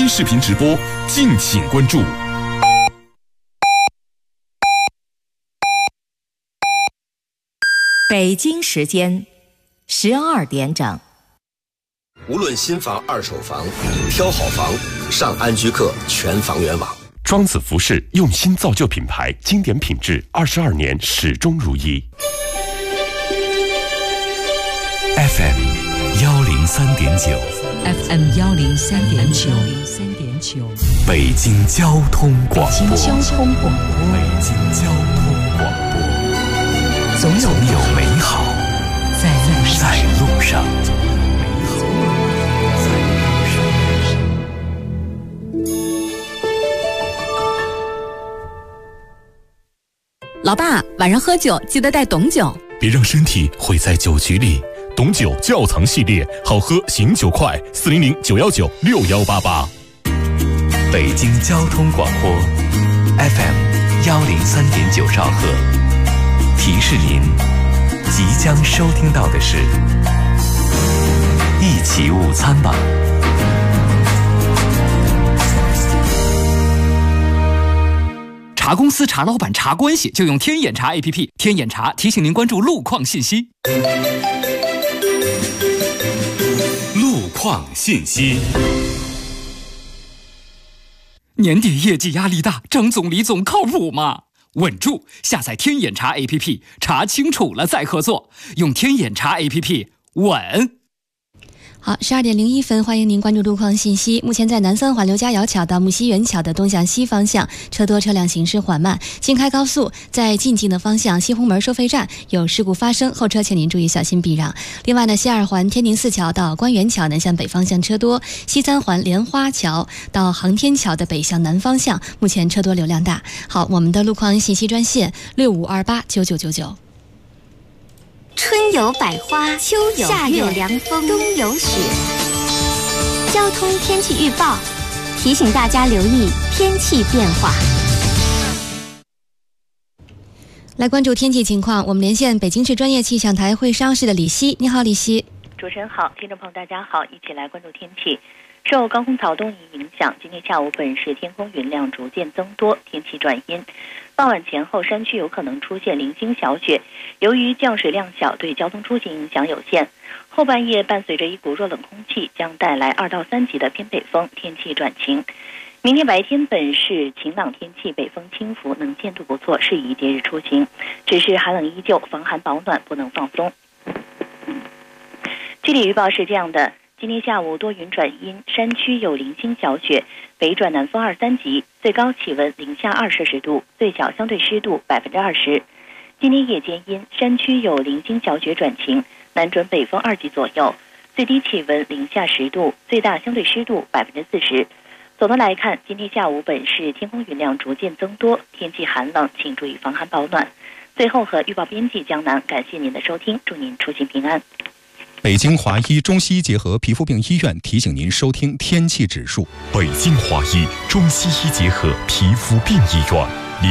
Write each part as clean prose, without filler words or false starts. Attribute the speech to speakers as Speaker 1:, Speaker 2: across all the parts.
Speaker 1: 视频直播，敬请关注。
Speaker 2: 北京时间12点整。
Speaker 3: 无论新房、二手房，挑好房，上安居客全房源网。
Speaker 1: 庄子服饰用心造就品牌，经典品质，22年始终如一。
Speaker 4: FM 103.9
Speaker 5: FM 103.9
Speaker 4: 北京交通广播。
Speaker 5: 北京交通广播。
Speaker 4: 北京交通广播。
Speaker 5: 总有
Speaker 4: 美好在路上。
Speaker 5: 老爸，晚上喝酒记得带董酒，
Speaker 4: 别让身体毁在酒局里。董酒窖藏系列，好喝醒酒快，400-919-6188。北京交通广播 FM 103.9兆赫，提示您即将收听到的是一起午餐吧。
Speaker 6: 查公司、查老板、查关系，就用天眼查 APP。天眼查提醒您关注路况信息。
Speaker 4: 路况信息。
Speaker 6: 年底业绩压力大，张总、李总靠谱吗？稳住！下载天眼查 APP， 查清楚了再合作。用天眼查 APP， 稳。
Speaker 7: 好，12点01分，欢迎您关注路况信息。目前在南三环刘家窑桥到木樨园桥的东向西方向，车多车辆行驶缓慢。京开高速在进京的方向，西红门收费站有事故发生，后车请您注意小心避让。另外呢，西二环天宁寺桥到官园桥南向北方向车多，西三环莲花桥到航天桥的北向南方向，目前车多流量大。好，我们的路况信息专线65289999。
Speaker 8: 春有百花，秋有夏有凉风，冬有雪。交通天气预报提醒大家留意天气变化。
Speaker 7: 来关注天气情况，我们连线北京市专业气象台会商室的李希。你好，李希。
Speaker 9: 主持人好，听众朋友大家好，一起来关注天气。受高空槽动仪影响，今天下午本市天空云量逐渐增多，天气转阴。傍晚前后，山区有可能出现零星小雪，由于降水量小，对交通出行影响有限。后半夜伴随着一股弱冷空气，将带来2到3级的偏北风，天气转晴。明天白天本市晴朗天气，北风轻拂，能见度不错，适宜节日出行。只是寒冷依旧，防寒保暖不能放松。地理预报是这样的。今天下午多云转阴，山区有零星小雪，北转南风2、3级，最高气温零下2摄氏度，最小相对湿度20%。今天夜间阴，山区有零星小雪转晴，南转北风2级左右，最低气温零下10度，最大相对湿度40%。总的来看，今天下午本市天空云量逐渐增多，天气寒冷，请注意防寒保暖。最后和预报编辑江南，感谢您的收听，祝您出行平安。
Speaker 10: 北京华医中西医结合皮肤病医院提醒您收听天气指数。
Speaker 1: 北京华医中西医结合皮肤病医院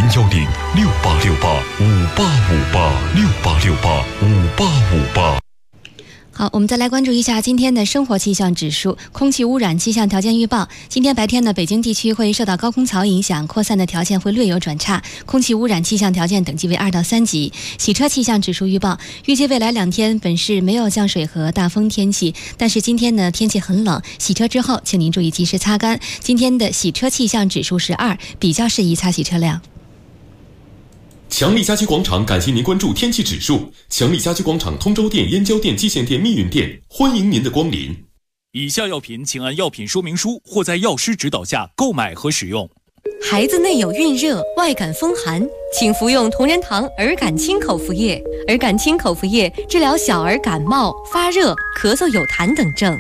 Speaker 1: ，010-6868-5858，6868-5858。
Speaker 7: 好，我们再来关注一下今天的生活气象指数。空气污染气象条件预报，今天白天呢，北京地区会受到高空槽影响，扩散的条件会略有转差，空气污染气象条件等级为2到3级。洗车气象指数预报，预计未来2天本市没有降水和大风天气，但是今天呢天气很冷，洗车之后请您注意及时擦干。今天的洗车气象指数是2，比较适宜擦洗车辆。
Speaker 1: 强力家居广场感谢您关注天气指数。强力家居广场通州店、燕郊店、蓟县店、密云店，欢迎您的光临。
Speaker 11: 以下药品请按药品说明书或在药师指导下购买和使用。
Speaker 12: 孩子内有孕热、外感风寒，请服用同仁堂儿感清口服液。儿感清口服液治疗小儿感冒、发热、咳嗽有痰等症。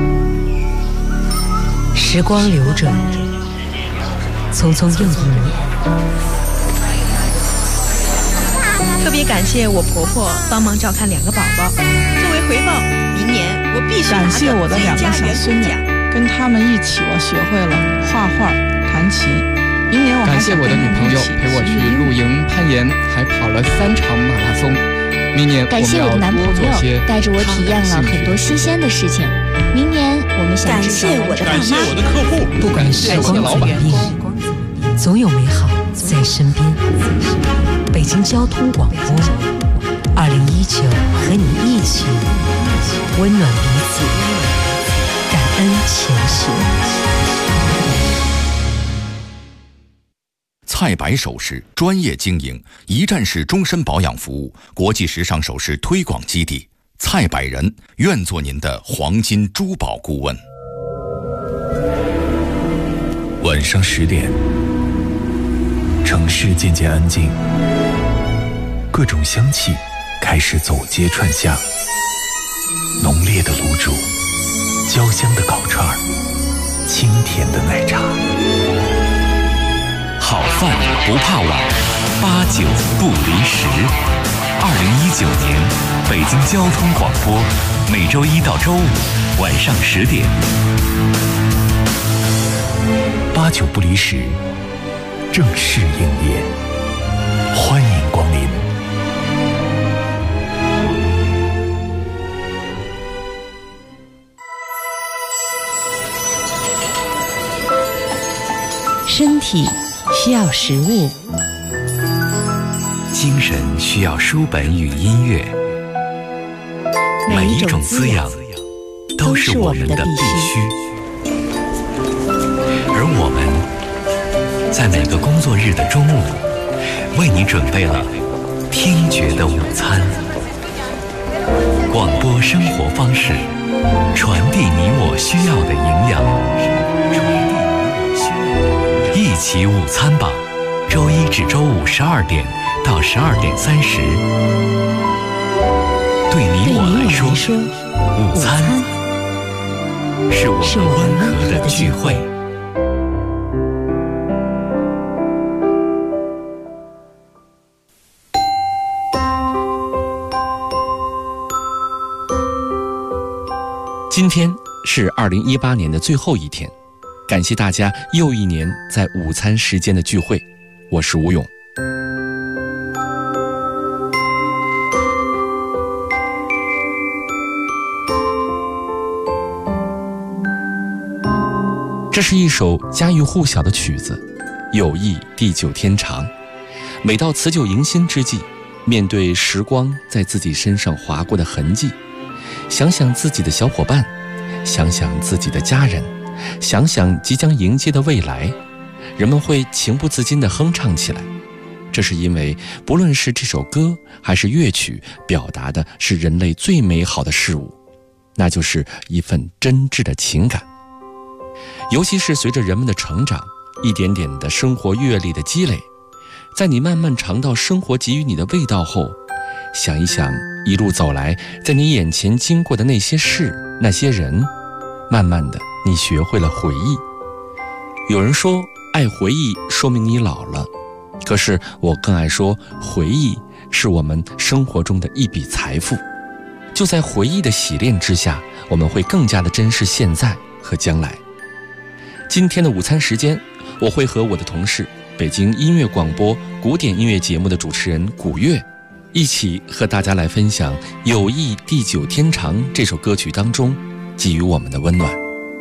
Speaker 5: 时光流转，匆匆又一年。
Speaker 13: 特别感谢我婆婆帮忙照看2个宝宝，作为回报，明年我必须
Speaker 14: 感谢我的2个小孙女，跟他们一起我学会了画画、弹琴。明年我还
Speaker 15: 感谢我的女朋友陪我去露营、攀岩，还跑了3场马拉松。明年
Speaker 16: 感谢我的男朋友带着我体验了很多新鲜的事情。明年我
Speaker 7: 我们想
Speaker 8: 感谢我的爸妈，
Speaker 11: 感谢我的客户，
Speaker 5: 不管时光怎么变，总有美好在身边。北京交通广播，2019和你一起温暖彼此，感恩前行。
Speaker 4: 蔡白首饰专业经营，一站式终身保养服务，国际时尚首饰推广基地。蔡百人愿做您的黄金珠宝顾问。
Speaker 16: 晚上10点，城市渐渐安静，各种香气开始走街串巷，浓烈的卤煮，焦香的烤串，清甜的奶茶。
Speaker 4: 好饭不怕晚，8、9不离10。2019年，北京交通广播，每周1到周5晚上10点。
Speaker 16: 8、9不离10，正式营业，欢迎光临。
Speaker 5: 身体需要食物，
Speaker 17: 精神需要书本与音乐，每一种滋养都是我们的必须。而我们在每个工作日的中午，为你准备了听觉的午餐。广播生活方式，传递你我需要的营养。一起午餐吧，周1至周512点到12点30。对你我来说，午餐是我们温和的聚会。
Speaker 18: 今天是2018年的最后一天，感谢大家又一年在午餐时间的聚会，我是吴勇。这是一首家喻户晓的曲子，友谊地久天长。每到辞旧迎新之际，面对时光在自己身上划过的痕迹，想想自己的小伙伴，想想自己的家人，想想即将迎接的未来，人们会情不自禁地哼唱起来。这是因为不论是这首歌还是乐曲，表达的是人类最美好的事物，那就是一份真挚的情感。尤其是随着人们的成长，一点点的生活阅历的积累，在你慢慢尝到生活给予你的味道后，想一想一路走来在你眼前经过的那些事那些人，慢慢的你学会了回忆。有人说爱回忆说明你老了，可是我更爱说回忆是我们生活中的一笔财富。就在回忆的洗练之下，我们会更加的珍视现在和将来。今天的午餐时间，我会和我的同事北京音乐广播古典音乐节目的主持人古月，一起和大家来分享《友谊地久天长》这首歌曲当中给予我们的温暖。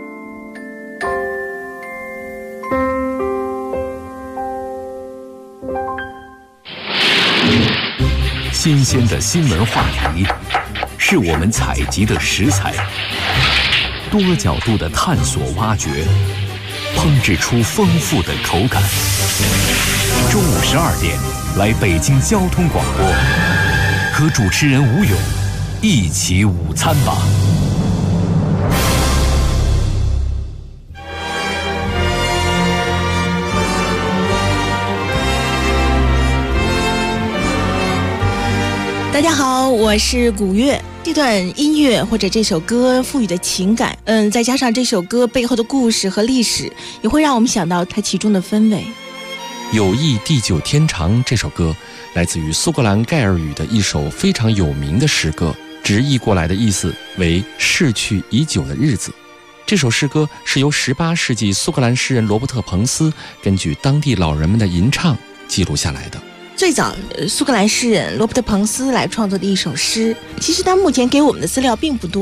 Speaker 17: 新鲜的新闻话题是我们采集的食材，多角度的探索挖掘，烹制出丰富的口感。中午12点，来北京交通广播，和主持人吴勇一起午餐吧。
Speaker 13: 大家好，我是古月。这段音乐或者这首歌赋予的情感，再加上这首歌背后的故事和历史，也会让我们想到它其中的氛围。
Speaker 18: 友谊地久天长这首歌来自于苏格兰盖尔语的一首非常有名的诗歌，直译过来的意思为逝去已久的日子。这首诗歌是由18世纪苏格兰诗人罗伯特·彭斯根据当地老人们的吟唱记录下来的。
Speaker 13: 最早苏格兰诗人罗伯特·彭斯来创作的一首诗，其实他目前给我们的资料并不多，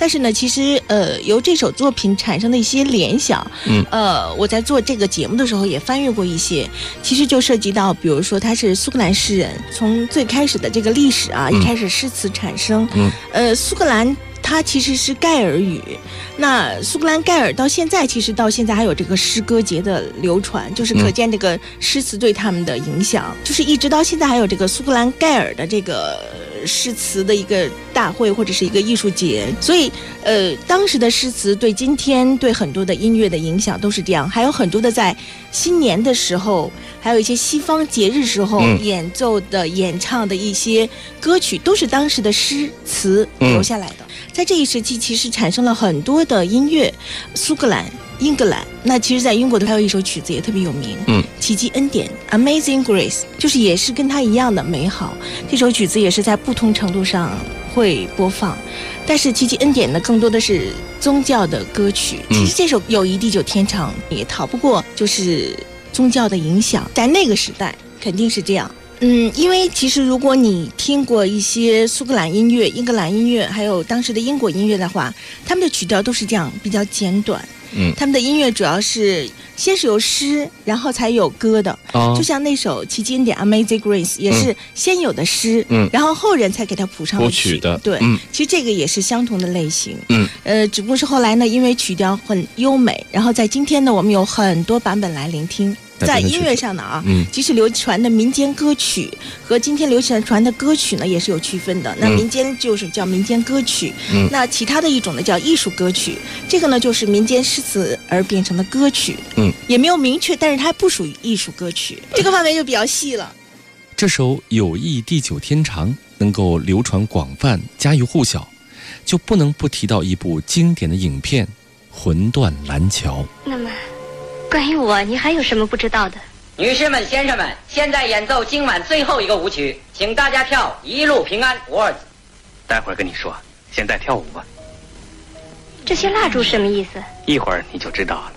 Speaker 13: 但是呢，其实由这首作品产生的一些联想，我在做这个节目的时候也翻阅过一些，其实就涉及到，比如说他是苏格兰诗人，从最开始的这个历史啊，一开始诗词产生，苏格兰它其实是盖尔语，那苏格兰盖尔到现在还有这个诗歌节的流传，就是可见这个诗词对他们的影响，就是一直到现在还有这个苏格兰盖尔的这个诗词的一个大会或者是一个艺术节，所以当时的诗词对今天对很多的音乐的影响都是这样，还有很多的在新年的时候，还有一些西方节日时候演奏的演唱的一些歌曲，都是当时的诗词留下来的。在这一时期其实产生了很多的音乐，苏格兰、英格兰，那其实在英国的还有一首曲子也特别有名，奇迹恩典 Amazing Grace， 就是也是跟它一样的美好，这首曲子也是在不同程度上会播放，但是奇迹恩典呢更多的是宗教的歌曲，其实这首友谊地久天长也逃不过就是宗教的影响，在那个时代肯定是这样。因为其实如果你听过一些苏格兰音乐、英格兰音乐，还有当时的英国音乐的话，他们的曲调都是这样比较简短。他们的音乐主要是先是有诗，然后才有歌的。就像那首奇迹恩典 Amazing Grace 也是先有的诗，然后后人才给它谱上了曲的。对，其实这个也是相同的类型。只不过是后来呢，因为曲调很优美，然后在今天呢，我们有很多版本来聆听。在音乐上呢即使流传的民间歌曲和今天流传的歌曲呢也是有区分的。那民间就是叫民间歌曲，那其他的一种呢叫艺术歌曲，这个呢就是民间诗词而变成的歌曲，也没有明确，但是它不属于艺术歌曲，这个范围就比较细了。
Speaker 18: 这首《友谊地久天长》能够流传广泛、家喻户晓，就不能不提到一部经典的影片《魂断蓝桥》。
Speaker 8: 那么关于我，你还有什么不知道的？
Speaker 19: 女士们、先生们，现在演奏今晚最后一个舞曲，请大家跳《一路平安》五二子。
Speaker 20: 待会儿跟你说，现在跳舞吧。
Speaker 8: 这些蜡烛什么意思？
Speaker 20: 一会儿你就知道了。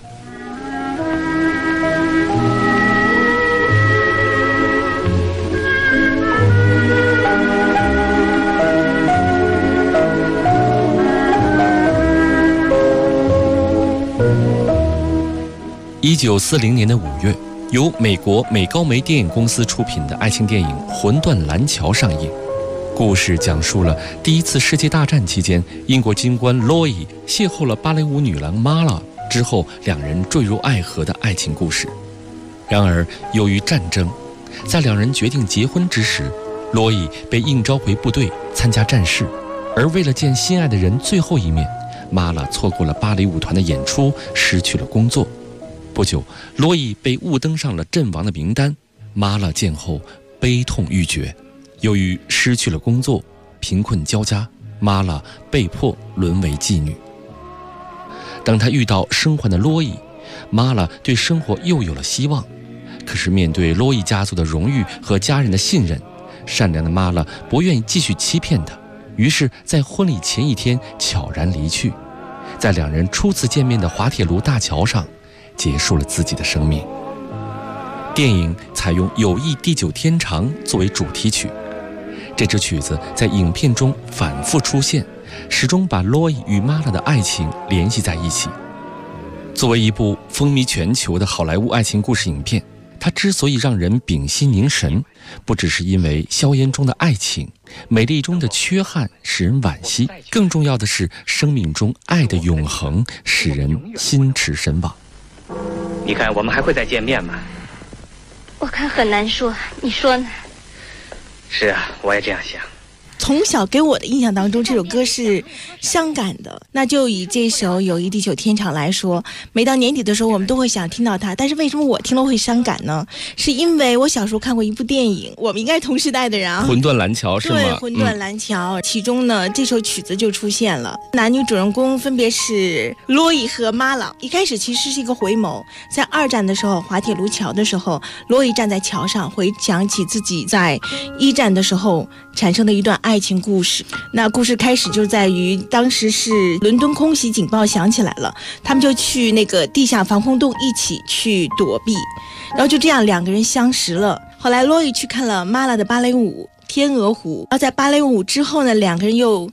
Speaker 18: 1940年的5月，由美国美高梅电影公司出品的爱情电影《魂断蓝桥》上映。故事讲述了第一次世界大战期间，英国军官罗伊邂逅了芭蕾舞女郎玛拉之后，两人坠入爱河的爱情故事。然而，由于战争，在两人决定结婚之时，罗伊被应召回部队参加战事，而为了见心爱的人最后一面，玛拉错过了芭蕾舞团的演出，失去了工作。不久，罗伊被误登上了阵亡的名单。玛拉见后悲痛欲绝，由于失去了工作，贫困交加，玛拉被迫沦为妓女。当她遇到生还的罗伊，玛拉对生活又有了希望。可是面对罗伊家族的荣誉和家人的信任，善良的玛拉不愿意继续欺骗他，于是在婚礼前一天悄然离去，在两人初次见面的滑铁卢大桥上结束了自己的生命。电影采用《友谊地久天长》作为主题曲，这支曲子在影片中反复出现，始终把罗伊与玛拉的爱情联系在一起。作为一部风靡全球的好莱坞爱情故事影片，它之所以让人屏息凝神，不只是因为硝烟中的爱情、美丽中的缺憾使人惋惜，更重要的是生命中爱的永恒使人心驰神往。
Speaker 20: 你看我们还会再见面吗？
Speaker 8: 我看很难说，你说呢？
Speaker 20: 是啊，我也这样想。
Speaker 13: 从小给我的印象当中，这首歌是伤感的。那就以这首《友谊地久天长》来说，每到年底的时候，我们都会想听到它。但是为什么我听了会伤感呢？是因为我小时候看过一部电影，我们应该同时代的人啊，
Speaker 18: 魂断蓝桥是吗？
Speaker 13: 对，魂断蓝桥，其中呢这首曲子就出现了。男女主人公分别是罗伊和玛拉。一开始其实是一个回眸，在二战的时候，滑铁卢桥的时候，罗伊站在桥上，回想起自己在一战的时候产生的一段爱情故事。那故事开始就在于当时是伦敦空袭警报响起来了，他们就去那个地下防空洞一起去躲避，然后就这样两个人相识了。后来罗伊去看了玛拉的芭蕾舞《天鹅湖》，然后在芭蕾舞之后呢，两个人又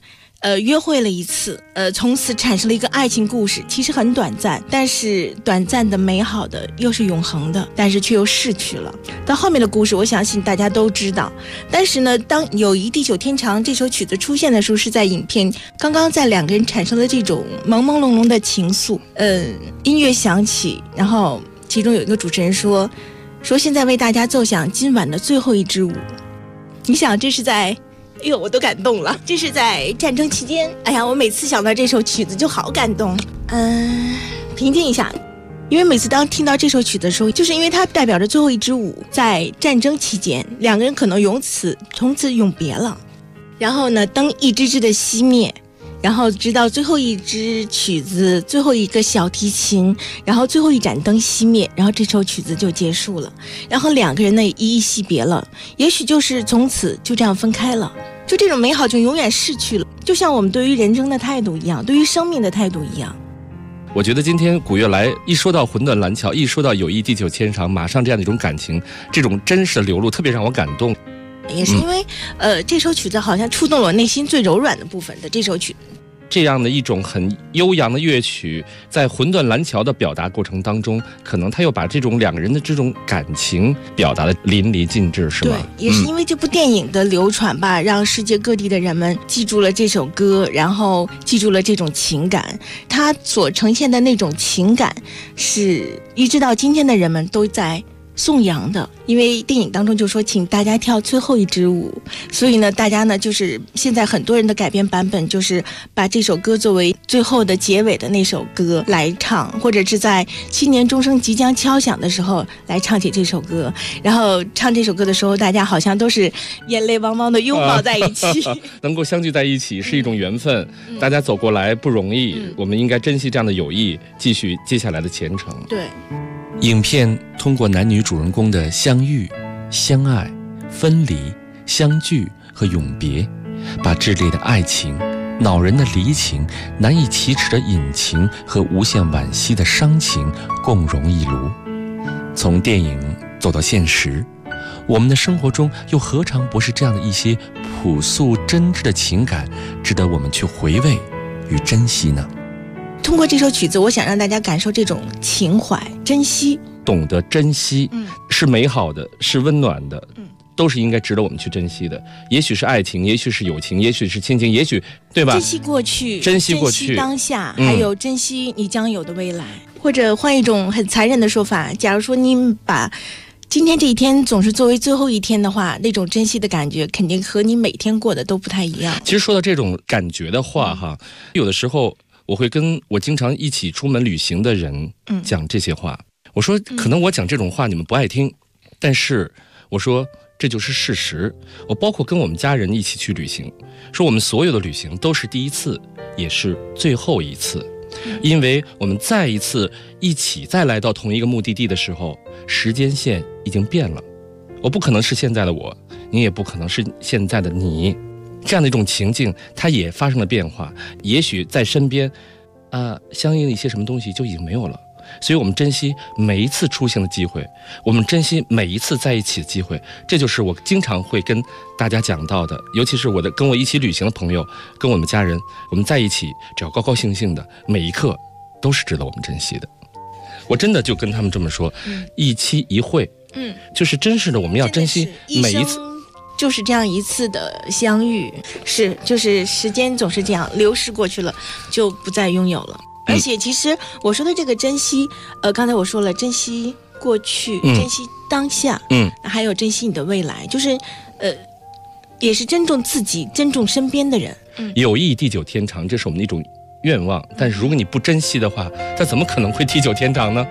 Speaker 13: 约会了一次，从此产生了一个爱情故事，其实很短暂，但是短暂的美好的又是永恒的，但是却又逝去了。到后面的故事我相信大家都知道，但是呢，当《友谊地久天长》这首曲子出现的时候，是在影片刚刚在两个人产生的这种朦朦胧胧的情愫。音乐响起，然后其中有一个主持人说现在为大家奏响今晚的最后一支舞。你想这是在哎呦，我都感动了！这是在战争期间。哎呀，我每次想到这首曲子就好感动。平静一下，因为每次当听到这首曲子的时候，就是因为它代表着最后一支舞，在战争期间，两个人可能从此永别了。然后呢，灯一支支的熄灭，然后直到最后一支曲子，最后一个小提琴，然后最后一盏灯熄灭，然后这首曲子就结束了。然后两个人呢一惜别了，也许就是从此就这样分开了。就这种美好就永远逝去了，就像我们对于人生的态度一样，对于生命的态度一样。
Speaker 18: 我觉得今天古月来一说到魂断蓝桥，一说到友谊地久天长，马上这样的一种感情，这种真实的流露特别让我感动。
Speaker 13: 也是因为这首曲子好像触动了我内心最柔软的部分的这首曲。
Speaker 18: 这样的一种很悠扬的乐曲，在魂断蓝桥的表达过程当中，可能他又把这种两个人的这种感情表达的淋漓尽致，是吗？
Speaker 13: 对，也是因为这部电影的流传吧，让世界各地的人们记住了这首歌，然后记住了这种情感。它所呈现的那种情感，是一直到今天的人们都在颂扬的。因为电影当中就说请大家跳最后一支舞，所以呢大家呢就是现在很多人的改编版本就是把这首歌作为最后的结尾的那首歌来唱，或者是在新年钟声即将敲响的时候来唱起这首歌。然后唱这首歌的时候，大家好像都是眼泪汪汪的拥抱在一起
Speaker 18: 能够相聚在一起是一种缘分，大家走过来不容易，我们应该珍惜这样的友谊，继续接下来的前程。
Speaker 13: 对，
Speaker 18: 影片通过男女主人公的相遇、相爱、分离、相聚和永别，把炽烈的爱情、恼人的离情、难以启齿的隐情和无限惋惜的伤情共融一炉。从电影走到现实，我们的生活中又何尝不是这样的一些朴素真挚的情感，值得我们去回味与珍惜呢？
Speaker 13: 通过这首曲子，我想让大家感受这种情怀、珍惜，
Speaker 18: 懂得珍惜，是美好的，是温暖的，都是应该值得我们去珍惜的。也许是爱情，也许是友情，也许是亲情，也许，对吧？
Speaker 13: 珍惜过去，
Speaker 18: 珍惜过去，
Speaker 13: 珍惜当下，还有珍惜你将有的未来。或者换一种很残忍的说法，假如说你把今天这一天总是作为最后一天的话，那种珍惜的感觉肯定和你每天过的都不太一样。
Speaker 18: 其实说到这种感觉的话，有的时候我会跟我经常一起出门旅行的人讲这些话。我说可能我讲这种话你们不爱听，但是我说这就是事实。我包括跟我们家人一起去旅行，说我们所有的旅行都是第一次，也是最后一次。因为我们再一次一起再来到同一个目的地的时候，时间线已经变了。我不可能是现在的我，你也不可能是现在的你，这样的一种情境它也发生了变化。也许在身边相应的一些什么东西就已经没有了。所以我们珍惜每一次出现的机会，我们珍惜每一次在一起的机会。这就是我经常会跟大家讲到的，尤其是跟我一起旅行的朋友，跟我们家人，我们在一起只要高高兴兴的，每一刻都是值得我们珍惜的。我真的就跟他们这么说，一期一会，就是真实的我们要珍惜每一次，
Speaker 13: 就是这样一次的相遇，就是时间总是这样流逝过去了，就不再拥有了。而且其实我说的这个珍惜，刚才我说了，珍惜过去，珍惜当下，还有珍惜你的未来，就是也是珍重自己，珍重身边的人。
Speaker 18: 友谊地久天长，这是我们的一种愿望，但是如果你不珍惜的话，它怎么可能会地久天长呢？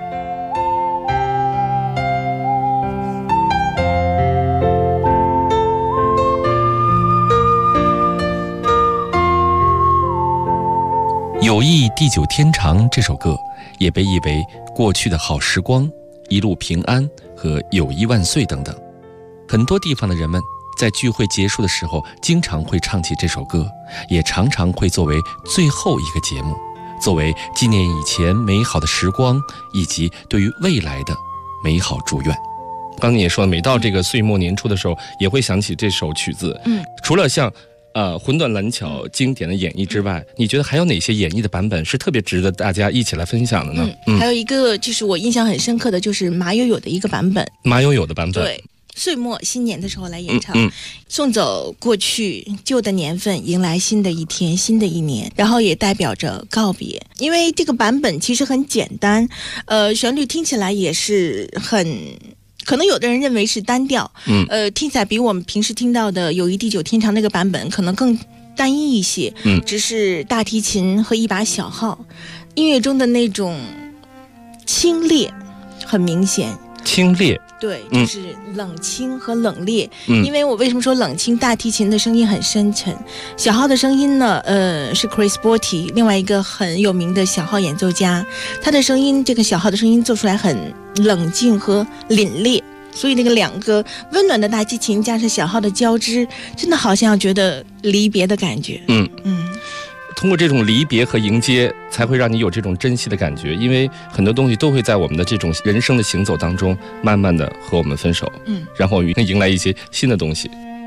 Speaker 18: 友谊地久天长这首歌也被译为过去的好时光、一路平安和友谊万岁等等。很多地方的人们在聚会结束的时候经常会唱起这首歌，也常常会作为最后一个节目，作为纪念以前美好的时光以及对于未来的美好祝愿。刚才也说，每到这个岁末年初的时候也会想起这首曲子。除了像魂断蓝桥经典的演绎之外，你觉得还有哪些演绎的版本是特别值得大家一起来分享的呢？
Speaker 13: 还有一个就是我印象很深刻的就是马友友的一个版本，
Speaker 18: 马友友的版本，
Speaker 13: 对，岁末新年的时候来演唱，送走过去旧的年份，迎来新的一天，新的一年，然后也代表着告别。因为这个版本其实很简单，旋律听起来也是很。可能有的人认为是单调，听起来比我们平时听到的《友谊地久天长》那个版本可能更单一一些，只是大提琴和一把小号，音乐中的那种清冽很明显。
Speaker 18: 清冽，
Speaker 13: 对，就是冷清和冷冽。因为我为什么说冷清？大提琴的声音很深沉，小号的声音呢，是 Chris Botti， 另外一个很有名的小号演奏家，他的声音，这个小号的声音做出来很冷静和凛冽，所以那个两个温暖的大提琴加上小号的交织，真的好像觉得离别的感觉。
Speaker 18: 通过这种离别和迎接，才会让你有这种珍惜的感觉，因为很多东西都会在我们的这种人生的行走当中，慢慢的和我们分手，然后迎来一些新的东西。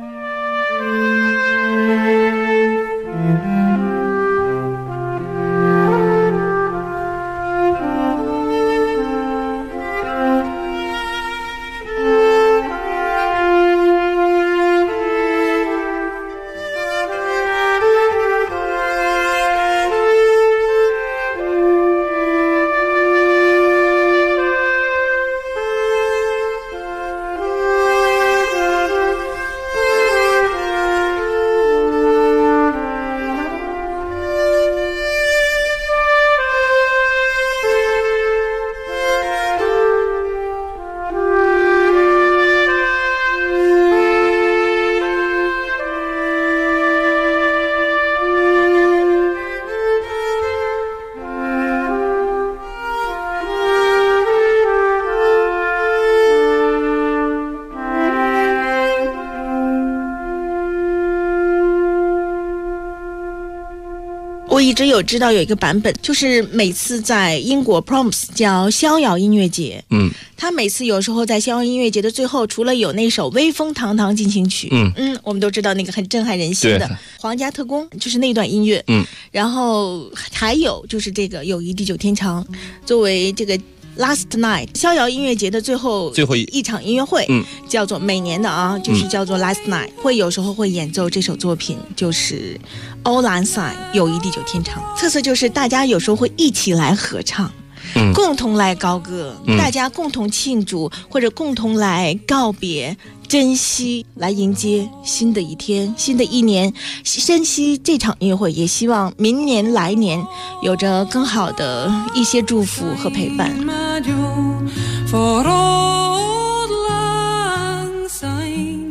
Speaker 13: 我一直有知道有一个版本，就是每次在英国 Proms 叫逍遥音乐节，他每次有时候在逍遥音乐节的最后，除了有那首威风堂堂进行曲，我们都知道那个很震撼人心的皇家特工，就是那段音乐，然后还有就是这个友谊地久天长，作为这个Last Night 逍遥音乐节的最后一场音乐会，叫做每年的啊，就是叫做 Last Night，会有时候会演奏这首作品，就是Auld Lang Syne 友谊地久天长。特色就是大家有时候会一起来合唱，共同来高歌，大家共同庆祝或者共同来告别，珍惜，来迎接新的一天，新的一年。珍惜这场音乐会，也希望明年来年有着更好的一些祝福和陪伴。
Speaker 21: For Auld Lang Syne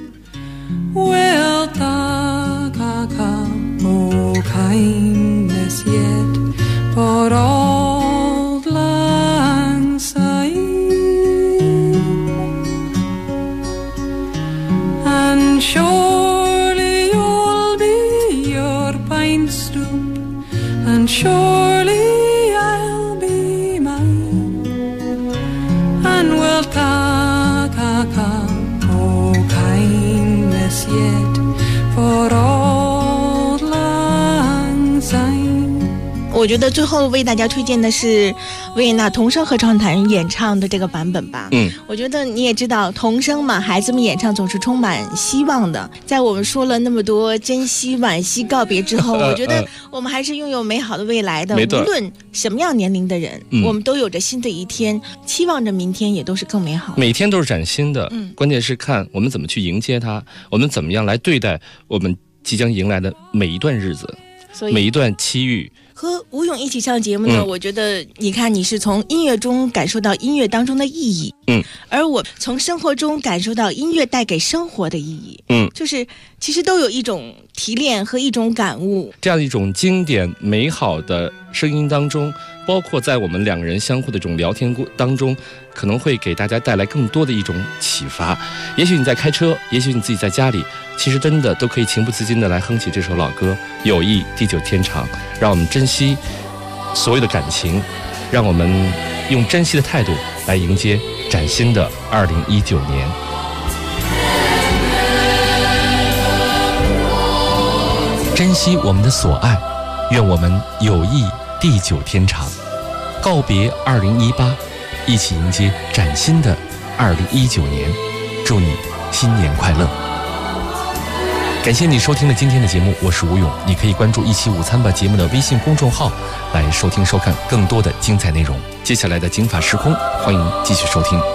Speaker 21: will taka no kindness yet for Auld Lang Syne, and surely you'll be your pine stoop, and surely I'll be mine, and we'll taka no kindness yet for Auld Lang Syne。
Speaker 13: 我觉得最后为大家推荐的是维也纳童声合唱团演唱的这个版本吧。我觉得你也知道童声嘛，孩子们演唱总是充满希望的。在我们说了那么多珍惜、惋惜、告别之后，我觉得我们还是拥有美好的未来的。无论什么样年龄的人，我们都有着新的一天，期望着明天也都是更美好的。
Speaker 18: 每天都是崭新的，关键是看我们怎么去迎接它，我们怎么样来对待我们即将迎来的每一段日子，每一段期遇。
Speaker 13: 和吴勇一起上节目呢，我觉得你看你是从音乐中感受到音乐当中的意义，而我从生活中感受到音乐带给生活的意义，就是其实都有一种提炼和一种感悟。
Speaker 18: 这样一种经典美好的声音当中，包括在我们两个人相互的这种聊天当中，可能会给大家带来更多的一种启发。也许你在开车，也许你自己在家里，其实真的都可以情不自禁的来哼起这首老歌《友谊地久天长》，让我们珍惜所有的感情，让我们用珍惜的态度来迎接崭新的2019年。 珍惜我们的所爱，愿我们友谊地久天长。告别2018，一起迎接崭新的2019年，祝你新年快乐。感谢你收听了今天的节目，我是吴勇。你可以关注一期午餐吧节目的微信公众号来收听收看更多的精彩内容。接下来的警法时空，欢迎继续收听。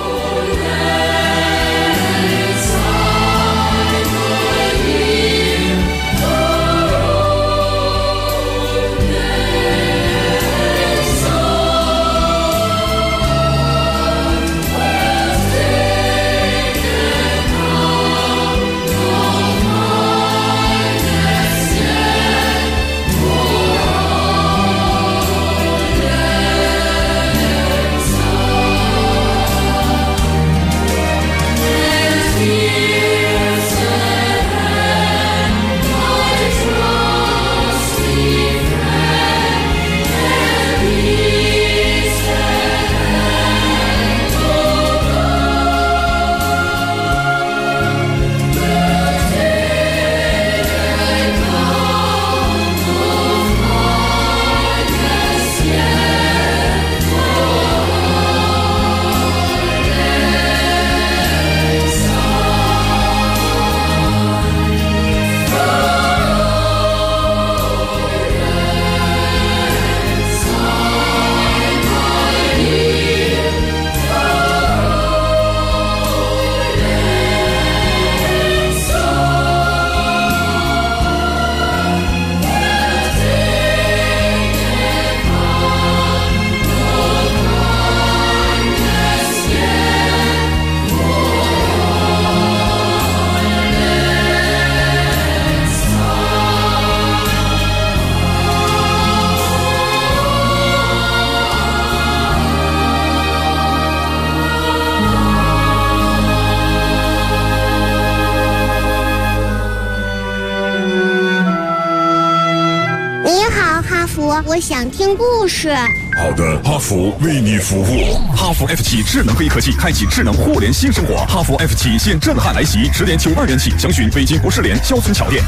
Speaker 2: 我想听故事。
Speaker 22: 好的，哈弗为你服务。哈弗 F7 智能黑科技，开启智能互联新生活。哈弗 F7 现震撼来袭，10年92元起，详询北京国士联肖村桥店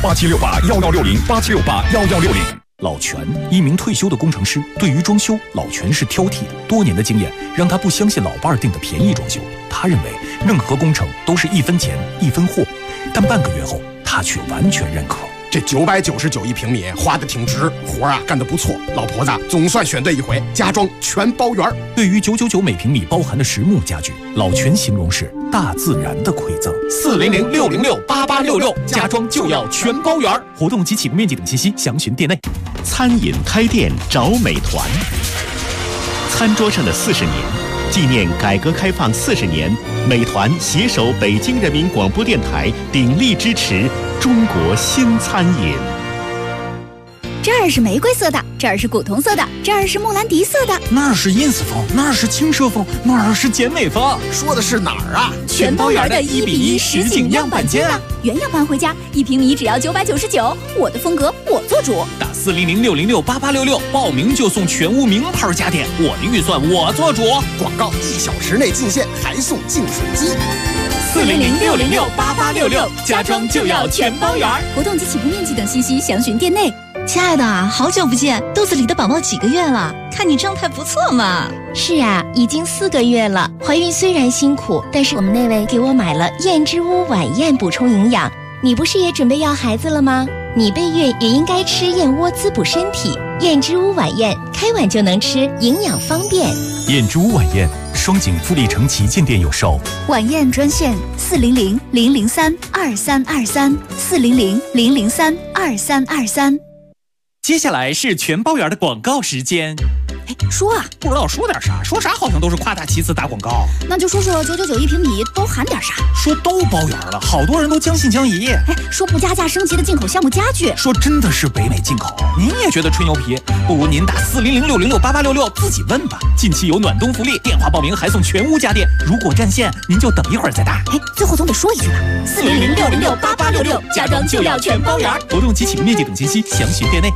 Speaker 22: 8768116087681160。
Speaker 11: 老全，一名退休的工程师，对于装修，老全是挑剔的。多年的经验让他不相信老伴儿订的便宜装修，他认为任何工程都是1分钱1分货。但半个月后，他却完全认可。
Speaker 23: 这999一平米花的挺值，活啊干得不错，老婆子总算选对一回，家装全包圆。
Speaker 11: 对于999每平米包含的实木家具，老全形容是大自然的馈赠。
Speaker 23: 400-606-8866，家装就要全包圆。
Speaker 11: 活动及起步面积等信息详询店内。
Speaker 24: 餐饮开店找美团，餐桌上的40年，纪念改革开放40年，美团携手北京人民广播电台鼎力支持中国新餐饮。
Speaker 25: 这儿是玫瑰色的，这儿是古铜色的，这儿是莫兰迪色的，
Speaker 11: 那儿是ins风，那儿是轻奢风，那儿是简美风。
Speaker 23: 说的是哪儿啊？
Speaker 25: 全包圆的1:1实景样板间啊！原样搬回家，1平米只要999，我的风格我做主。
Speaker 11: 打400-606-8866，报名就送全屋名牌家电，我的预算我做主。
Speaker 23: 广告1小时内进线，还送净水机。
Speaker 25: 400-606-8866，家装就要全包圆。活动及起步面积等信息详询店内。
Speaker 26: 亲爱的，好久不见，肚子里的宝宝几个月了？看你状态不错嘛。
Speaker 2: 是啊，已经4个月了。怀孕虽然辛苦，但是我们那位给我买了燕之屋晚宴补充营养。你不是也准备要孩子了吗？你备孕也应该吃燕窝滋补身体。燕之屋晚宴，开碗就能吃，营养方便。
Speaker 11: 燕之屋晚宴，双井富力城旗舰店有售。
Speaker 25: 晚宴专线400-003-2323 400-003-2323。
Speaker 11: 接下来是全包圆的广告时间。
Speaker 25: 说啊，
Speaker 11: 不知道说点啥，说啥好像都是夸大其词打广告。
Speaker 25: 那就说说999一平米都含点啥？
Speaker 11: 说都包圆了，好多人都将信将疑。
Speaker 25: 说不加价升级的进口项目家具，
Speaker 11: 说真的是北美进口。您也觉得吹牛皮？不如您打400-606-8866自己问吧。近期有暖冬福利，电话报名还送全屋家电。如果占线，您就等一会儿再打。
Speaker 25: 最后总得说一句吧，400-606-8866，家装就要全包圆。
Speaker 11: 活动及起步面积等信息详询店内。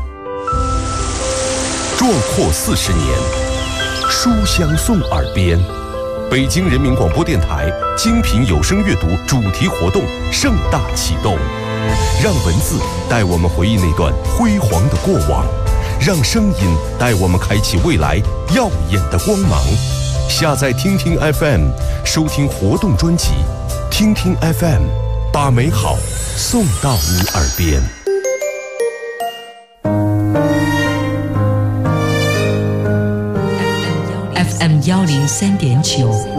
Speaker 27: 壮阔40年，书香送耳边。北京人民广播电台精品有声阅读主题活动盛大启动。 让文字带我们回忆那段辉煌的过往，让声音带我们开启未来耀眼的光芒。下载听听 FM， 收听活动专辑，听听 FM， 把美好送到你耳边。
Speaker 5: FM 103.9